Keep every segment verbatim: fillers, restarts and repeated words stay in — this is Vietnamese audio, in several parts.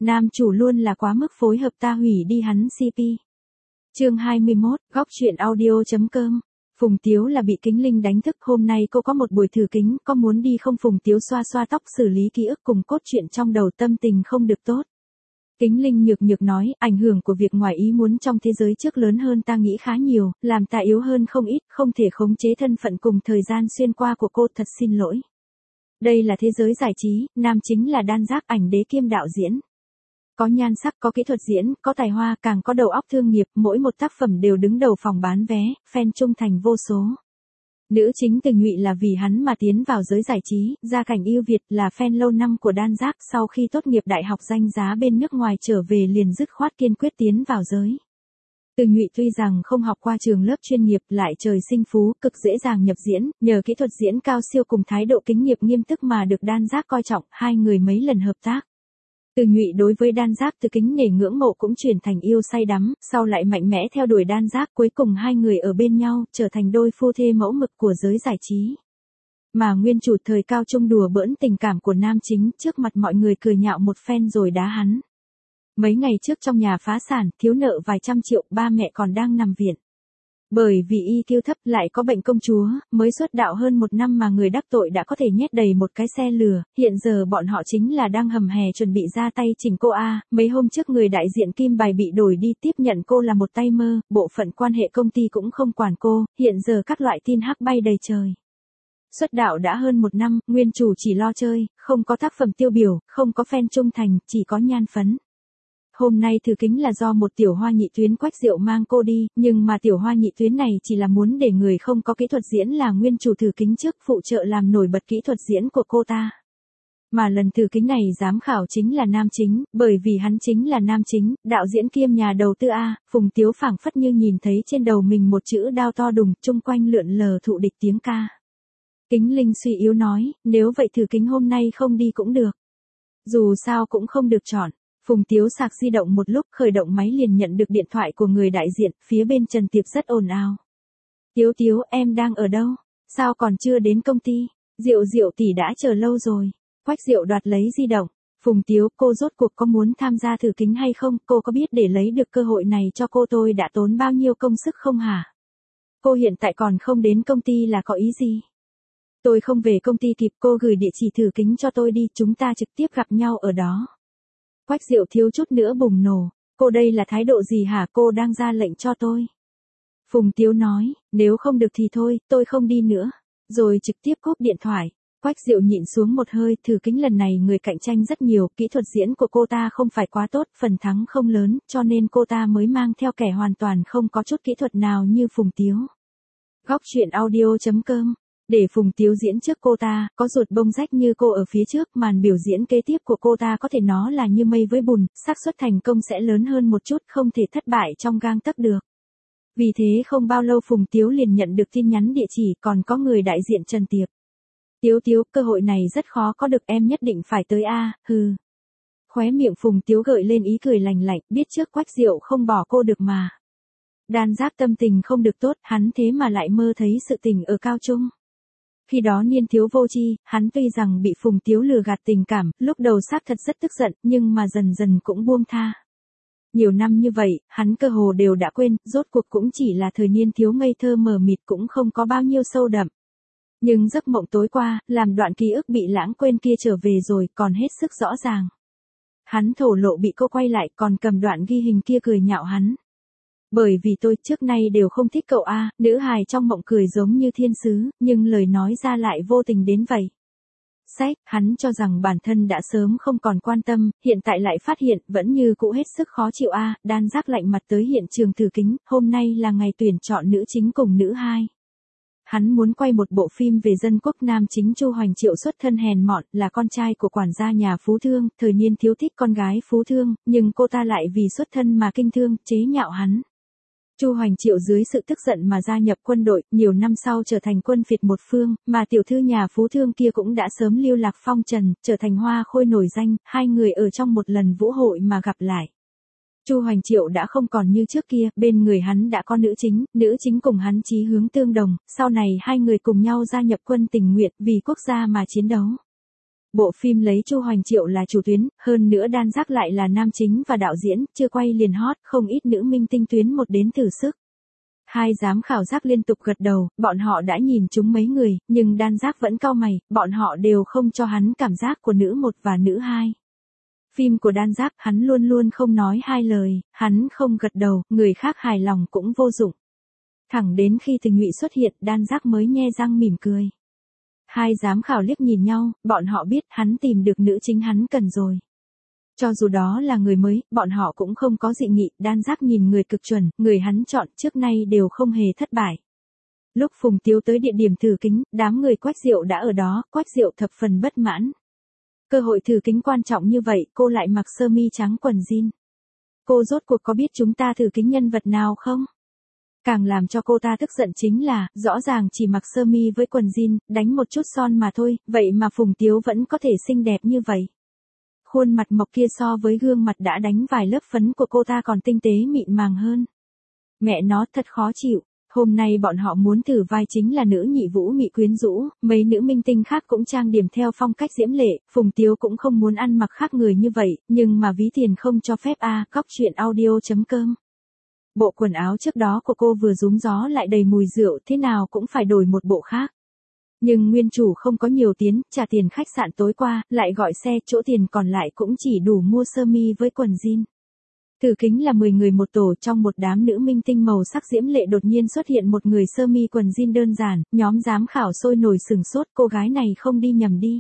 nam chủ luôn là quá mức phối hợp ta hủy đi hắn xê pê. Chương hai mươi mốt, góc truyện audio chấm com. Phùng Tiếu là bị Kính Linh đánh thức, hôm nay cô có một buổi thử kính, có muốn đi không? Phùng Tiếu xoa xoa tóc xử lý ký ức cùng cốt truyện trong đầu, tâm tình không được tốt. Kính Linh nhược nhược nói, ảnh hưởng của việc ngoài ý muốn trong thế giới trước lớn hơn ta nghĩ khá nhiều, làm ta yếu hơn không ít, không thể khống chế thân phận cùng thời gian xuyên qua của cô, thật xin lỗi. Đây là thế giới giải trí, nam chính là Đan Giác, ảnh đế kiêm đạo diễn. Có nhan sắc, có kỹ thuật diễn, có tài hoa, càng có đầu óc thương nghiệp, mỗi một tác phẩm đều đứng đầu phòng bán vé, fan trung thành vô số. Nữ chính Từ Nhụy là vì hắn mà tiến vào giới giải trí, gia cảnh yêu Việt, là fan lâu năm của Đan Giác, sau khi tốt nghiệp đại học danh giá bên nước ngoài trở về liền dứt khoát kiên quyết tiến vào giới. Từ Nhụy tuy rằng không học qua trường lớp chuyên nghiệp, lại trời sinh phú, cực dễ dàng nhập diễn, nhờ kỹ thuật diễn cao siêu cùng thái độ kính nghiệp nghiêm túc mà được Đan Giác coi trọng, hai người mấy lần hợp tác. Từ Nhụy đối với Đan Giác từ kính nể ngưỡng mộ cũng chuyển thành yêu say đắm, sau lại mạnh mẽ theo đuổi Đan Giác, cuối cùng hai người ở bên nhau, trở thành đôi phu thê mẫu mực của giới giải trí. Mà nguyên chủ thời cao trung đùa bỡn tình cảm của nam chính, trước mặt mọi người cười nhạo một phen rồi đá hắn. Mấy ngày trước trong nhà phá sản, thiếu nợ vài trăm triệu, ba mẹ còn đang nằm viện. Bởi vì i kiu thấp lại có bệnh công chúa, mới xuất đạo hơn một năm mà người đắc tội đã có thể nhét đầy một cái xe lừa, hiện giờ bọn họ chính là đang hầm hè chuẩn bị ra tay chỉnh cô a. Mấy hôm trước người đại diện Kim Bài bị đổi đi, tiếp nhận cô là một tay mơ, bộ phận quan hệ công ty cũng không quản cô, hiện giờ các loại tin hắc bay đầy trời. Xuất đạo đã hơn một năm, nguyên chủ chỉ lo chơi, không có tác phẩm tiêu biểu, không có fan trung thành, chỉ có nhan phấn. Hôm nay thử kính là do một tiểu hoa nhị tuyến Quách Diệu mang cô đi, nhưng mà tiểu hoa nhị tuyến này chỉ là muốn để người không có kỹ thuật diễn là nguyên chủ thử kính trước phụ trợ làm nổi bật kỹ thuật diễn của cô ta. Mà lần thử kính này giám khảo chính là nam chính, bởi vì hắn chính là nam chính, đạo diễn kiêm nhà đầu tư A. Phùng Tiếu phảng phất như nhìn thấy trên đầu mình một chữ đao to đùng, chung quanh lượn lờ thụ địch tiếng ca. Kính Linh suy yếu nói, nếu vậy thử kính hôm nay không đi cũng được. Dù sao cũng không được chọn. Phùng Tiếu sạc di động một lúc, khởi động máy liền nhận được điện thoại của người đại diện, phía bên Trần Tiệp rất ồn ào. Tiếu Tiếu, em đang ở đâu? Sao còn chưa đến công ty? Diệu Diệu tỷ đã chờ lâu rồi. Quách Diệu đoạt lấy di động. Phùng Tiếu, cô rốt cuộc có muốn tham gia thử kính hay không? Cô có biết để lấy được cơ hội này cho cô tôi đã tốn bao nhiêu công sức không hả? Cô hiện tại còn không đến công ty là có ý gì? Tôi không về công ty kịp, cô gửi địa chỉ thử kính cho tôi đi, chúng ta trực tiếp gặp nhau ở đó. Quách Diệu thiếu chút nữa bùng nổ, cô đây là thái độ gì hả, cô đang ra lệnh cho tôi. Phùng Tiếu nói, nếu không được thì thôi, tôi không đi nữa, rồi trực tiếp cúp điện thoại. Quách Diệu nhịn xuống một hơi, thử kính lần này người cạnh tranh rất nhiều, kỹ thuật diễn của cô ta không phải quá tốt, phần thắng không lớn, cho nên cô ta mới mang theo kẻ hoàn toàn không có chút kỹ thuật nào như Phùng Tiếu. Góc truyện audio chấm com. Để Phùng Tiếu diễn trước cô ta, có ruột bông rách như cô ở phía trước, màn biểu diễn kế tiếp của cô ta có thể nó là như mây với bùn, xác suất thành công sẽ lớn hơn một chút, không thể thất bại trong gang tấc được. Vì thế không bao lâu Phùng Tiếu liền nhận được tin nhắn địa chỉ, còn có người đại diện Trần Tiệp. Tiếu Tiếu, cơ hội này rất khó có được, em nhất định phải tới a. Hừ. Khóe miệng Phùng Tiếu gợi lên ý cười lành lạnh, biết trước Quách Diệu không bỏ cô được mà. Đan Giác tâm tình không được tốt, hắn thế mà lại mơ thấy sự tình ở cao trung. Khi đó niên thiếu vô tri, hắn tuy rằng bị Phùng Tiếu lừa gạt tình cảm, lúc đầu xác thật rất tức giận, nhưng mà dần dần cũng buông tha. Nhiều năm như vậy, hắn cơ hồ đều đã quên, rốt cuộc cũng chỉ là thời niên thiếu ngây thơ mờ mịt, cũng không có bao nhiêu sâu đậm. Nhưng giấc mộng tối qua, làm đoạn ký ức bị lãng quên kia trở về rồi, còn hết sức rõ ràng. Hắn thổ lộ bị cô quay lại, còn cầm đoạn ghi hình kia cười nhạo hắn. Bởi vì tôi trước nay đều không thích cậu a. Nữ hài trong mộng cười giống như thiên sứ, nhưng lời nói ra lại vô tình đến vậy. Sách, hắn cho rằng bản thân đã sớm không còn quan tâm, hiện tại lại phát hiện vẫn như cũ hết sức khó chịu a. Đan Giác lạnh mặt tới hiện trường thử kính, hôm nay là ngày tuyển chọn nữ chính cùng nữ hai. Hắn muốn quay một bộ phim về dân quốc, nam chính Chu Hoành Triệu xuất thân hèn mọn, là con trai của quản gia nhà phú thương, thời niên thiếu thích con gái phú thương, nhưng cô ta lại vì xuất thân mà kinh thương, chế nhạo hắn. Chu Hoành Triệu dưới sự tức giận mà gia nhập quân đội, nhiều năm sau trở thành quân phiệt một phương, mà tiểu thư nhà phú thương kia cũng đã sớm lưu lạc phong trần, trở thành hoa khôi nổi danh, hai người ở trong một lần vũ hội mà gặp lại. Chu Hoành Triệu đã không còn như trước kia, bên người hắn đã có nữ chính, nữ chính cùng hắn chí hướng tương đồng, sau này hai người cùng nhau gia nhập quân tình nguyện vì quốc gia mà chiến đấu. Bộ phim lấy Chu Hoành Triệu là chủ tuyến, hơn nữa Đan Giác lại là nam chính và đạo diễn, chưa quay liền hot, không ít nữ minh tinh tuyến một đến thử sức. Hai giám khảo giác liên tục gật đầu, bọn họ đã nhìn chúng mấy người, nhưng Đan Giác vẫn cau mày, bọn họ đều không cho hắn cảm giác của nữ một và nữ hai. Phim của Đan Giác, hắn luôn luôn không nói hai lời, hắn không gật đầu, người khác hài lòng cũng vô dụng. Thẳng đến khi Tình Ngụy xuất hiện, Đan Giác mới nhe răng mỉm cười. Hai giám khảo liếc nhìn nhau, bọn họ biết hắn tìm được nữ chính hắn cần rồi. Cho dù đó là người mới, bọn họ cũng không có dị nghị, Đan Giác nhìn người cực chuẩn, người hắn chọn trước nay đều không hề thất bại. Lúc Phùng Tiếu tới địa điểm thử kính, đám người Quách Diệu đã ở đó, Quách Diệu thập phần bất mãn. Cơ hội thử kính quan trọng như vậy, cô lại mặc sơ mi trắng quần jean. Cô rốt cuộc có biết chúng ta thử kính nhân vật nào không? Càng làm cho cô ta tức giận chính là, rõ ràng chỉ mặc sơ mi với quần jean, đánh một chút son mà thôi, vậy mà Phùng Tiếu vẫn có thể xinh đẹp như vậy. Khuôn mặt mộc kia so với gương mặt đã đánh vài lớp phấn của cô ta còn tinh tế mịn màng hơn. Mẹ nó thật khó chịu. Hôm nay bọn họ muốn thử vai chính là nữ nhị vũ mị quyến rũ, mấy nữ minh tinh khác cũng trang điểm theo phong cách diễm lệ, Phùng Tiếu cũng không muốn ăn mặc khác người như vậy, nhưng mà ví tiền không cho phép a. À, Góc truyện audio chấm com. Bộ quần áo trước đó của cô vừa rúm gió lại đầy mùi rượu, thế nào cũng phải đổi một bộ khác. Nhưng nguyên chủ không có nhiều tiền, trả tiền khách sạn tối qua, lại gọi xe, chỗ tiền còn lại cũng chỉ đủ mua sơ mi với quần jean. Thử kính là mười người một tổ, trong một đám nữ minh tinh màu sắc diễm lệ đột nhiên xuất hiện một người sơ mi quần jean đơn giản, nhóm giám khảo sôi nổi sừng sốt, cô gái này không đi nhầm đi.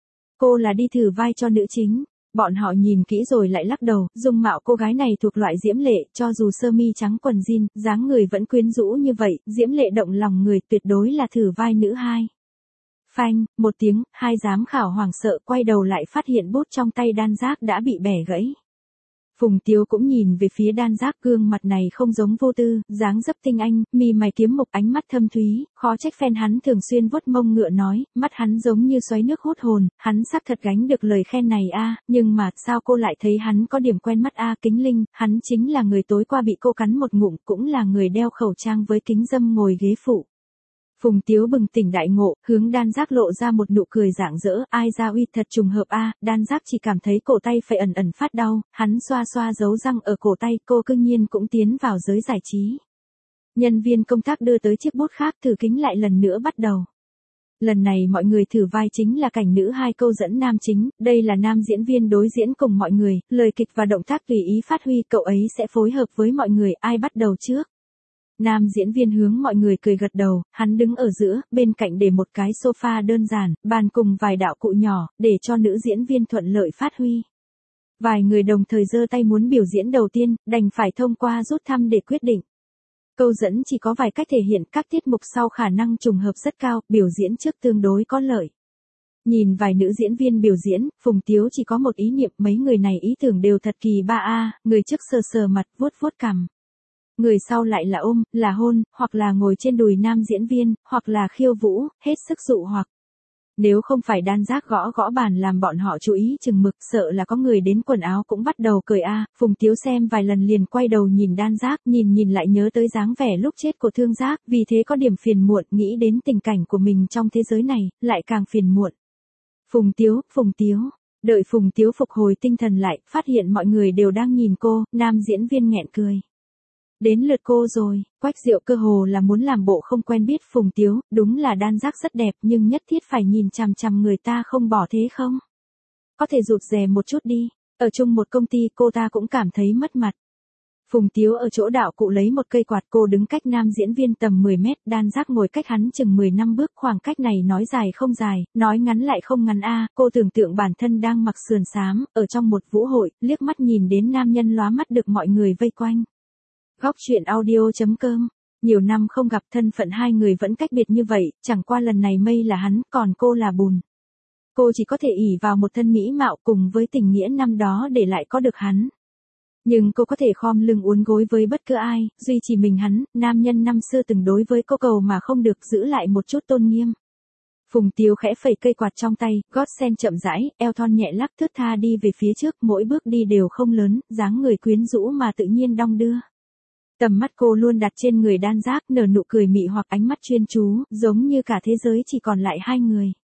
Cô là đi thử vai cho nữ chính. Bọn họ nhìn kỹ rồi lại lắc đầu, dung mạo cô gái này thuộc loại diễm lệ, cho dù sơ mi trắng quần jean, dáng người vẫn quyến rũ như vậy, diễm lệ động lòng người, tuyệt đối là thử vai nữ hai. Phanh, một tiếng, hai giám khảo hoảng sợ quay đầu lại phát hiện bút trong tay Đan Giác đã bị bẻ gãy. Phùng Tiếu cũng nhìn về phía Đan Giác, gương mặt này không giống vô tư, dáng dấp tinh anh, mi mày kiếm mục, ánh mắt thâm thúy, khó trách fan hắn thường xuyên vuốt mông ngựa nói, mắt hắn giống như xoáy nước hút hồn, hắn xác thật gánh được lời khen này a, nhưng mà sao cô lại thấy hắn có điểm quen mắt a? Kính Linh, hắn chính là người tối qua bị cô cắn một ngụm, cũng là người đeo khẩu trang với kính dâm ngồi ghế phụ. Phùng Tiếu bừng tỉnh đại ngộ, hướng Đan Giác lộ ra một nụ cười rạng rỡ, ai ra uy thật trùng hợp a. Đan Giác chỉ cảm thấy cổ tay phải ẩn ẩn phát đau, hắn xoa xoa dấu răng ở cổ tay, cô cương nhiên cũng tiến vào giới giải trí. Nhân viên công tác đưa tới chiếc bút khác, thử kính lại lần nữa bắt đầu. Lần này mọi người thử vai chính là cảnh nữ hai câu dẫn nam chính, đây là nam diễn viên đối diễn cùng mọi người, lời kịch và động tác tùy ý phát huy, cậu ấy sẽ phối hợp với mọi người, ai bắt đầu trước? Nam diễn viên hướng mọi người cười gật đầu, hắn đứng ở giữa, bên cạnh để một cái sofa đơn giản, bàn cùng vài đạo cụ nhỏ, để cho nữ diễn viên thuận lợi phát huy. Vài người đồng thời giơ tay muốn biểu diễn đầu tiên, đành phải thông qua rút thăm để quyết định. Câu dẫn chỉ có vài cách thể hiện, các tiết mục sau khả năng trùng hợp rất cao, biểu diễn trước tương đối có lợi. Nhìn vài nữ diễn viên biểu diễn, Phùng Tiếu chỉ có một ý niệm, mấy người này ý tưởng đều thật kỳ ba a, người trước sờ sờ mặt, vuốt vuốt cằm. Người sau lại là ôm, là hôn, hoặc là ngồi trên đùi nam diễn viên, hoặc là khiêu vũ, hết sức dụ hoặc. Nếu không phải Đan Giác gõ gõ bàn làm bọn họ chú ý chừng mực, sợ là có người đến quần áo cũng bắt đầu cười a. Phùng Tiếu xem vài lần liền quay đầu nhìn Đan Giác, nhìn nhìn lại nhớ tới dáng vẻ lúc chết của Thương Giác, vì thế có điểm phiền muộn, nghĩ đến tình cảnh của mình trong thế giới này, lại càng phiền muộn. Phùng Tiếu, Phùng Tiếu. Đợi Phùng Tiếu phục hồi tinh thần lại, phát hiện mọi người đều đang nhìn cô, nam diễn viên nghẹn cười. Đến lượt cô rồi, Quách Diệu cơ hồ là muốn làm bộ không quen biết Phùng Tiếu, đúng là Đan Giác rất đẹp nhưng nhất thiết phải nhìn chằm chằm người ta không bỏ thế không? Có thể rụt rè một chút đi, ở chung một công ty cô ta cũng cảm thấy mất mặt. Phùng Tiếu ở chỗ đạo cụ lấy một cây quạt, cô đứng cách nam diễn viên tầm mười mét, Đan Giác ngồi cách hắn chừng mười năm bước, khoảng cách này nói dài không dài, nói ngắn lại không ngắn a. Cô tưởng tượng bản thân đang mặc sườn xám, ở trong một vũ hội, liếc mắt nhìn đến nam nhân lóa mắt được mọi người vây quanh. Góc truyện audio chấm com. Nhiều năm không gặp, thân phận hai người vẫn cách biệt như vậy, chẳng qua lần này mây là hắn, còn cô là bùn. Cô chỉ có thể ỷ vào một thân mỹ mạo cùng với tình nghĩa năm đó để lại có được hắn. Nhưng cô có thể khom lưng uốn gối với bất cứ ai, duy chỉ mình hắn, nam nhân năm xưa từng đối với cô cầu mà không được, giữ lại một chút tôn nghiêm. Phùng Tiếu khẽ phẩy cây quạt trong tay, gót sen chậm rãi, eo thon nhẹ lắc thướt tha đi về phía trước, mỗi bước đi đều không lớn, dáng người quyến rũ mà tự nhiên đong đưa. Tầm mắt cô luôn đặt trên người Đan Giác, nở nụ cười mị hoặc ánh mắt chuyên chú, giống như cả thế giới chỉ còn lại hai người.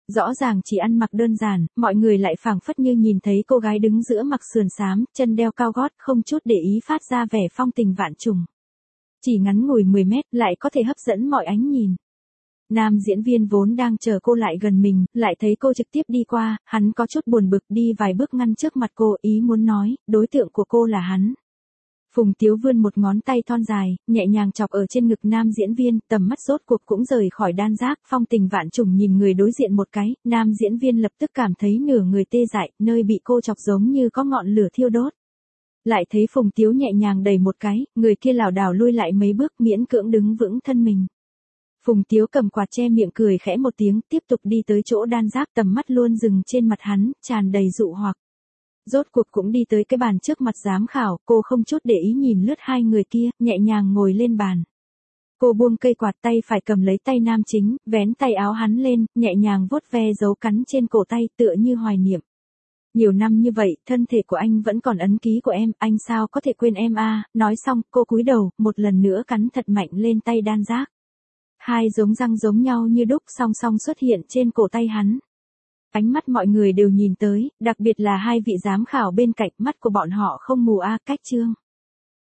Rõ ràng chỉ ăn mặc đơn giản, mọi người lại phảng phất như nhìn thấy cô gái đứng giữa mặc sườn xám, chân đeo cao gót, không chút để ý phát ra vẻ phong tình vạn trùng. Chỉ ngắn ngủi mười mét lại có thể hấp dẫn mọi ánh nhìn. Nam diễn viên vốn đang chờ cô lại gần mình, lại thấy cô trực tiếp đi qua, hắn có chút buồn bực đi vài bước ngăn trước mặt cô, ý muốn nói, đối tượng của cô là hắn. Phùng Tiếu vươn một ngón tay thon dài, nhẹ nhàng chọc ở trên ngực nam diễn viên, tầm mắt rốt cuộc cũng rời khỏi đan giác, phong tình vạn trùng nhìn người đối diện một cái, nam diễn viên lập tức cảm thấy nửa người tê dại, nơi bị cô chọc giống như có ngọn lửa thiêu đốt. Lại thấy Phùng Tiếu nhẹ nhàng đẩy một cái, người kia lảo đảo lui lại mấy bước miễn cưỡng đứng vững thân mình. Phùng Tiếu cầm quạt che miệng cười khẽ một tiếng, tiếp tục đi tới chỗ đan giác, tầm mắt luôn dừng trên mặt hắn, tràn đầy dụ hoặc. Rốt cuộc cũng đi tới cái bàn trước mặt giám khảo, cô không chút để ý nhìn lướt hai người kia, nhẹ nhàng ngồi lên bàn. Cô buông cây quạt, tay phải cầm lấy tay nam chính, vén tay áo hắn lên, nhẹ nhàng vuốt ve dấu cắn trên cổ tay, tựa như hoài niệm. Nhiều năm như vậy, thân thể của anh vẫn còn ấn ký của em, anh sao có thể quên em a? Nói xong, cô cúi đầu, một lần nữa cắn thật mạnh lên tay đan giác. Hai giống răng giống nhau như đúc song song xuất hiện trên cổ tay hắn. Ánh mắt mọi người đều nhìn tới, đặc biệt là hai vị giám khảo bên cạnh, mắt của bọn họ không mù a, cách chương.